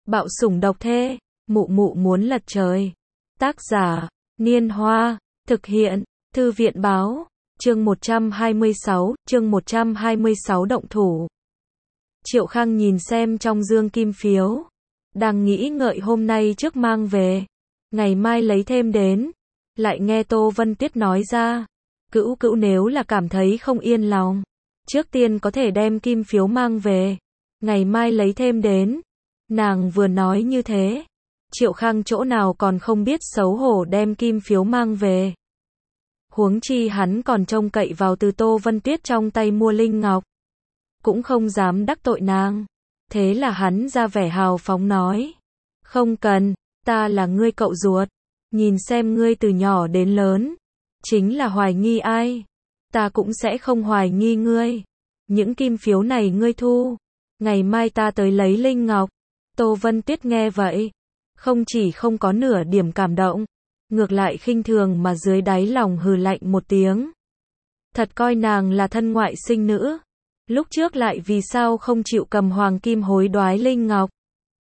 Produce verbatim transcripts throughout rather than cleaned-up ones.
Bạo sủng độc thê, mụ mụ muốn lật trời. Tác giả, Niên Hoa, thực hiện, Thư viện báo, chương một trăm hai mươi sáu, chương một trăm hai mươi sáu động thủ. Triệu Khang nhìn xem trong dương kim phiếu, đang nghĩ ngợi hôm nay trước mang về, ngày mai lấy thêm đến, lại nghe Tô Vân Tuyết nói ra, cữu cữu nếu là cảm thấy không yên lòng, trước tiên có thể đem kim phiếu mang về, ngày mai lấy thêm đến. Nàng vừa nói như thế, Triệu Khang chỗ nào còn không biết xấu hổ đem kim phiếu mang về. Huống chi hắn còn trông cậy vào từ Tô Vân Tuyết trong tay mua linh ngọc, cũng không dám đắc tội nàng. Thế là hắn ra vẻ hào phóng nói, không cần, ta là ngươi cậu ruột, nhìn xem ngươi từ nhỏ đến lớn, chính là hoài nghi ai, ta cũng sẽ không hoài nghi ngươi. Những kim phiếu này ngươi thu, ngày mai ta tới lấy linh ngọc. Tô Vân Tuyết nghe vậy, không chỉ không có nửa điểm cảm động, ngược lại khinh thường mà dưới đáy lòng hừ lạnh một tiếng. Thật coi nàng là thân ngoại sinh nữ, lúc trước lại vì sao không chịu cầm hoàng kim hối đoái linh ngọc,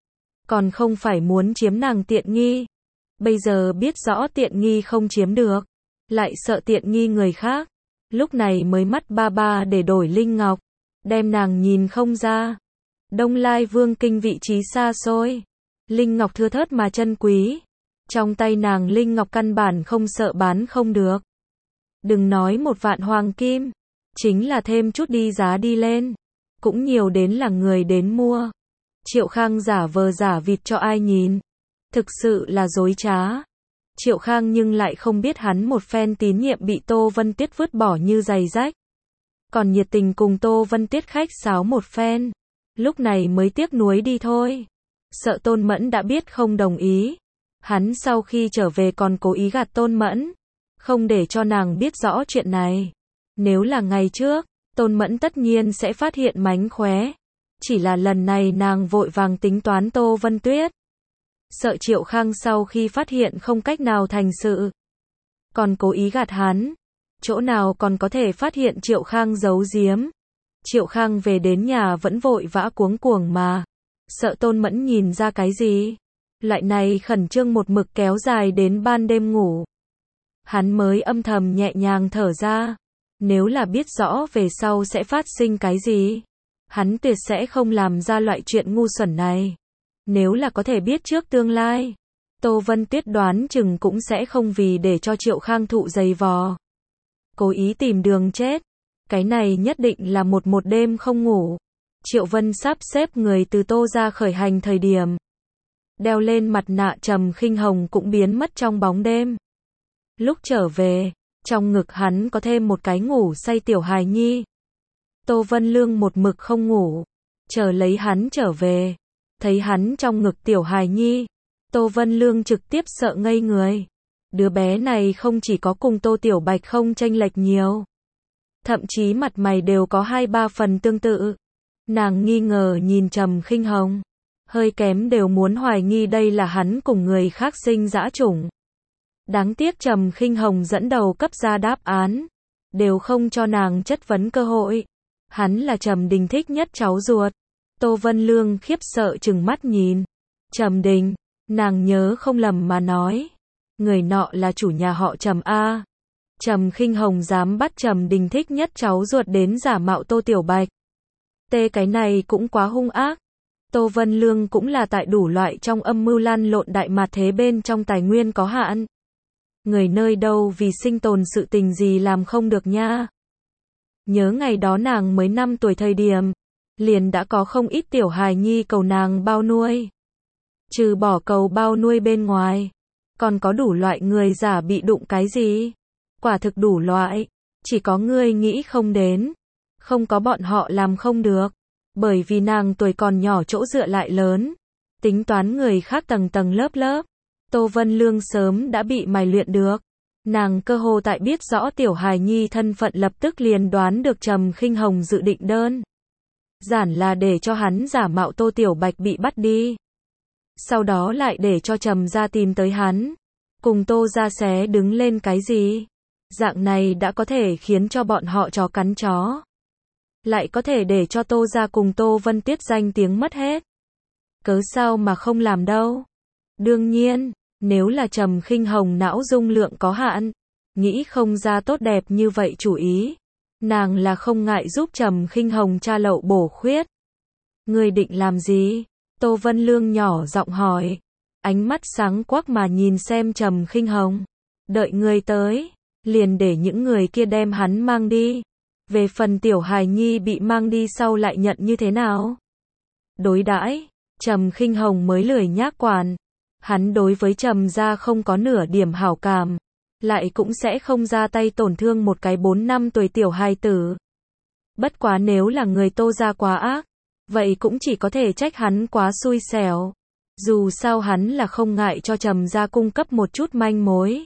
còn không phải muốn chiếm nàng tiện nghi. Bây giờ biết rõ tiện nghi không chiếm được, lại sợ tiện nghi người khác, lúc này mới mắt ba ba để đổi linh ngọc, đem nàng nhìn không ra. Đông Lai Vương kinh vị trí xa xôi, linh ngọc thưa thớt mà chân quý, trong tay nàng linh ngọc căn bản không sợ bán không được. Đừng nói một vạn hoàng kim, chính là thêm chút đi giá đi lên, cũng nhiều đến là người đến mua. Triệu Khang giả vờ giả vịt cho ai nhìn, thực sự là dối trá. Triệu Khang nhưng lại không biết hắn một phen tín nhiệm bị Tô Vân Tuyết vứt bỏ như giày rách, còn nhiệt tình cùng Tô Vân Tuyết khách sáo một phen, lúc này mới tiếc nuối đi thôi. Sợ Tôn Mẫn đã biết không đồng ý, hắn sau khi trở về còn cố ý gạt Tôn Mẫn, không để cho nàng biết rõ chuyện này. Nếu là ngày trước, Tôn Mẫn tất nhiên sẽ phát hiện mánh khóe, chỉ là lần này nàng vội vàng tính toán Tô Vân Tuyết, sợ Triệu Khang sau khi phát hiện không cách nào thành sự, còn cố ý gạt hắn, chỗ nào còn có thể phát hiện Triệu Khang giấu giếm. Triệu Khang về đến nhà vẫn vội vã cuống cuồng mà, sợ Tôn Mẫn nhìn ra cái gì, loại này khẩn trương một mực kéo dài đến ban đêm ngủ. Hắn mới âm thầm nhẹ nhàng thở ra, nếu là biết rõ về sau sẽ phát sinh cái gì, hắn tuyệt sẽ không làm ra loại chuyện ngu xuẩn này. Nếu là có thể biết trước tương lai, Tô Vân Tuyết đoán chừng cũng sẽ không vì để cho Triệu Khang thụ giày vò, cố ý tìm đường chết. Cái này nhất định là một một đêm không ngủ. Triệu Vân sắp xếp người từ Tô ra khởi hành thời điểm, đeo lên mặt nạ Trầm Khinh Hồng cũng biến mất trong bóng đêm. Lúc trở về, trong ngực hắn có thêm một cái ngủ say tiểu hài nhi. Tô Vân Lương một mực không ngủ, chờ lấy hắn trở về, thấy hắn trong ngực tiểu hài nhi, Tô Vân Lương trực tiếp sợ ngây người. Đứa bé này không chỉ có cùng Tô Tiểu Bạch không chênh lệch nhiều, thậm chí mặt mày đều có hai ba phần tương tự. Nàng nghi ngờ nhìn Trầm Khinh Hồng, hơi kém đều muốn hoài nghi đây là hắn cùng người khác sinh dã chủng. Đáng tiếc Trầm Khinh Hồng dẫn đầu cấp ra đáp án, đều không cho nàng chất vấn cơ hội. Hắn là Trầm Đình thích nhất cháu ruột. Tô Vân Lương khiếp sợ trừng mắt nhìn Trầm Đình, nàng nhớ không lầm mà nói, người nọ là chủ nhà họ Trầm a. Trầm Khinh Hồng dám bắt Trầm Đình thích nhất cháu ruột đến giả mạo Tô Tiểu Bạch. Tê cái này cũng quá hung ác. Tô Vân Lương cũng là tại đủ loại trong âm mưu lan lộn đại mạt thế bên trong tài nguyên có hạn. Người nơi đâu vì sinh tồn sự tình gì làm không được nha. Nhớ ngày đó nàng mới năm tuổi thời điểm, liền đã có không ít tiểu hài nhi cầu nàng bao nuôi. Trừ bỏ cầu bao nuôi bên ngoài, còn có đủ loại người giả bị đụng cái gì. Quả thực đủ loại, chỉ có ngươi nghĩ không đến, không có bọn họ làm không được, bởi vì nàng tuổi còn nhỏ chỗ dựa lại lớn, tính toán người khác tầng tầng lớp lớp. Tô Vân Lương sớm đã bị mài luyện được, nàng cơ hồ tại biết rõ tiểu hài nhi thân phận lập tức liền đoán được Trầm Khinh Hồng dự định đơn giản là để cho hắn giả mạo Tô Tiểu Bạch bị bắt đi, sau đó lại để cho Trầm gia tìm tới hắn, cùng Tô gia xé đứng lên cái gì. Dạng này đã có thể khiến cho bọn họ chó cắn chó, lại có thể để cho Tô gia cùng Tô Vân Tuyết danh tiếng mất hết. cớ sao mà không làm đâu. Đương nhiên, nếu là Trầm Khinh Hồng não dung lượng có hạn, nghĩ không ra tốt đẹp như vậy chủ ý, nàng là không ngại giúp Trầm Khinh Hồng tra lậu bổ khuyết. Ngươi định làm gì? Tô Vân Lương nhỏ giọng hỏi, ánh mắt sáng quắc mà nhìn xem Trầm Khinh Hồng. Đợi ngươi tới, liền để những người kia đem hắn mang đi. Về phần tiểu hài nhi bị mang đi sau lại nhận như thế nào? Đối đãi, Trầm Khinh Hồng mới lười nhác quản. Hắn đối với Trầm gia không có nửa điểm hảo cảm, lại cũng sẽ không ra tay tổn thương một cái bốn năm tuổi tiểu hài tử. Bất quá nếu là người Tô gia quá ác, vậy cũng chỉ có thể trách hắn quá xui xẻo. Dù sao hắn là không ngại cho Trầm gia cung cấp một chút manh mối.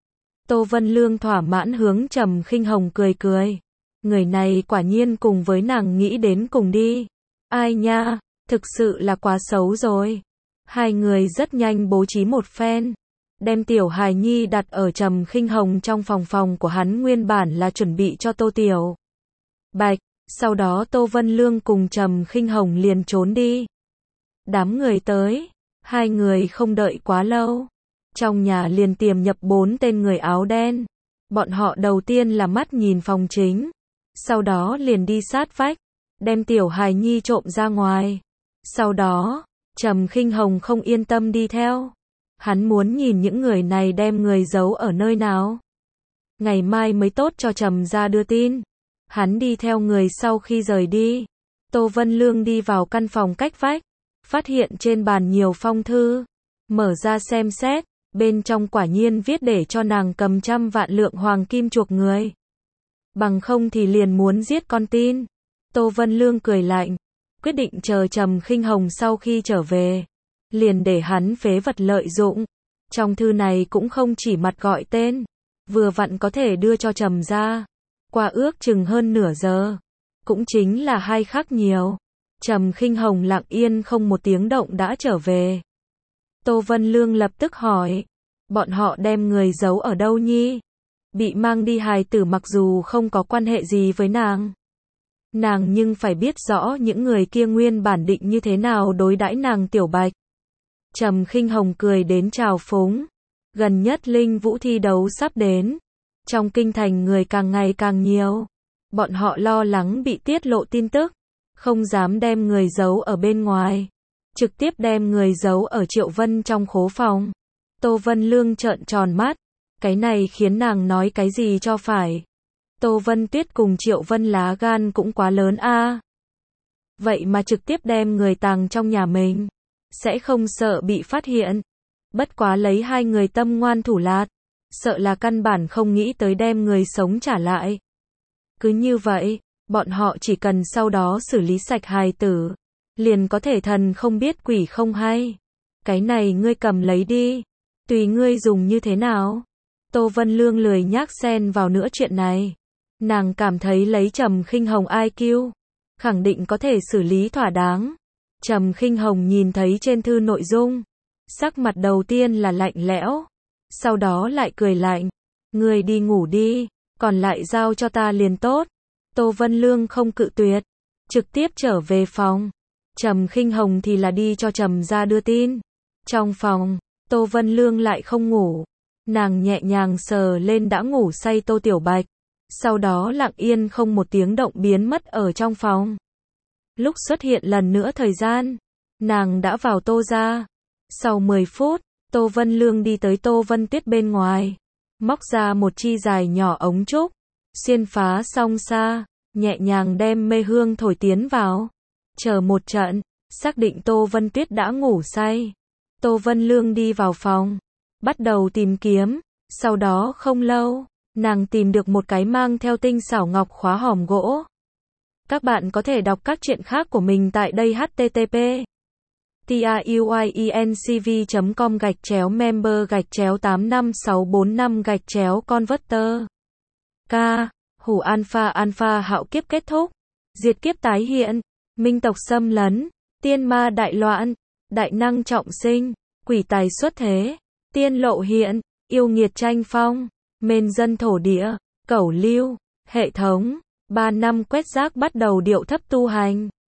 Tô Vân Lương thỏa mãn hướng Trầm Khinh Hồng cười cười. Người này quả nhiên cùng với nàng nghĩ đến cùng đi. Ai nha, thực sự là quá xấu rồi. Hai người rất nhanh bố trí một phen, đem tiểu hài nhi đặt ở Trầm Khinh Hồng trong phòng phòng của hắn nguyên bản là chuẩn bị cho Tô Tiểu Bạch. Sau đó Tô Vân Lương cùng Trầm Khinh Hồng liền trốn đi. Đám người tới, hai người không đợi quá lâu, trong nhà liền tiềm nhập bốn tên người áo đen. Bọn họ đầu tiên là mắt nhìn phòng chính, sau đó liền đi sát vách, đem tiểu hài nhi trộm ra ngoài. Sau đó, Trầm Khinh Hồng không yên tâm đi theo. Hắn muốn nhìn những người này đem người giấu ở nơi nào. Ngày mai mới tốt cho Trầm gia đưa tin. Hắn đi theo người sau khi rời đi. Tô Vân Lương đi vào căn phòng cách vách, phát hiện trên bàn nhiều phong thư. Mở ra xem xét, bên trong quả nhiên viết để cho nàng cầm trăm vạn lượng hoàng kim chuộc người. Bằng không thì liền muốn giết con tin. Tô Vân Lương cười lạnh, quyết định chờ Trầm Khinh Hồng sau khi trở về, liền để hắn phế vật lợi dụng. Trong thư này cũng không chỉ mặt gọi tên, vừa vặn có thể đưa cho Trầm gia. Qua ước chừng hơn nửa giờ, cũng chính là hai khắc nhiều, Trầm Khinh Hồng lặng yên không một tiếng động đã trở về. Tô Vân Lương lập tức hỏi, bọn họ đem người giấu ở đâu nhi? Bị mang đi hài tử mặc dù không có quan hệ gì với nàng, nàng nhưng phải biết rõ những người kia nguyên bản định như thế nào đối đãi nàng Tiểu Bạch. Trầm Khinh Hồng cười đến trào phúng, gần nhất Linh Vũ thi đấu sắp đến, trong kinh thành người càng ngày càng nhiều, bọn họ lo lắng bị tiết lộ tin tức, không dám đem người giấu ở bên ngoài, trực tiếp đem người giấu ở Triệu Vân trong khố phòng. Tô Vân Lương trợn tròn mắt, cái này khiến nàng nói cái gì cho phải. Tô Vân Tuyết cùng Triệu Vân lá gan cũng quá lớn a. À. Vậy mà trực tiếp đem người tàng trong nhà mình, sẽ không sợ bị phát hiện. Bất quá lấy hai người tâm ngoan thủ lạt, sợ là căn bản không nghĩ tới đem người sống trả lại. Cứ như vậy, bọn họ chỉ cần sau đó xử lý sạch hài tử, liền có thể thần không biết quỷ không hay. Cái này ngươi cầm lấy đi, tùy ngươi dùng như thế nào. Tô Vân Lương lười nhác xen vào nữa chuyện này. Nàng cảm thấy lấy Trầm Khinh Hồng i kiu, khẳng định có thể xử lý thỏa đáng. Trầm Khinh Hồng nhìn thấy trên thư nội dung, sắc mặt đầu tiên là lạnh lẽo, sau đó lại cười lạnh, ngươi đi ngủ đi, còn lại giao cho ta liền tốt. Tô Vân Lương không cự tuyệt, trực tiếp trở về phòng. Trầm Khinh Hồng thì là đi cho Trầm gia đưa tin. Trong phòng, Tô Vân Lương lại không ngủ, nàng nhẹ nhàng sờ lên đã ngủ say Tô Tiểu Bạch, sau đó lặng yên không một tiếng động biến mất ở trong phòng. Lúc xuất hiện lần nữa thời gian, nàng đã vào Tô gia. Sau mười phút, Tô Vân Lương đi tới Tô Vân Tuyết bên ngoài, móc ra một chi dài nhỏ ống trúc, xuyên phá song sa, nhẹ nhàng đem mê hương thổi tiến vào. Chờ một trận, xác định Tô Vân Tuyết đã ngủ say, Tô Vân Lương đi vào phòng, bắt đầu tìm kiếm. Sau đó không lâu, nàng tìm được một cái mang theo tinh xảo ngọc khóa hòm gỗ. Các bạn có thể đọc các truyện khác của mình tại đây http truyencv chấm com gạch chéo member gạch chéo tám năm sáu bốn năm gạch chéo converter. K. Hủ alpha alpha hạo kiếp kết thúc, diệt kiếp tái hiện, minh tộc xâm lấn, tiên ma đại loạn, đại năng trọng sinh, quỷ tài xuất thế, tiên lộ hiện, yêu nghiệt tranh phong, mên dân thổ địa, cẩu lưu, hệ thống, ba năm quét rác bắt đầu điệu thấp tu hành.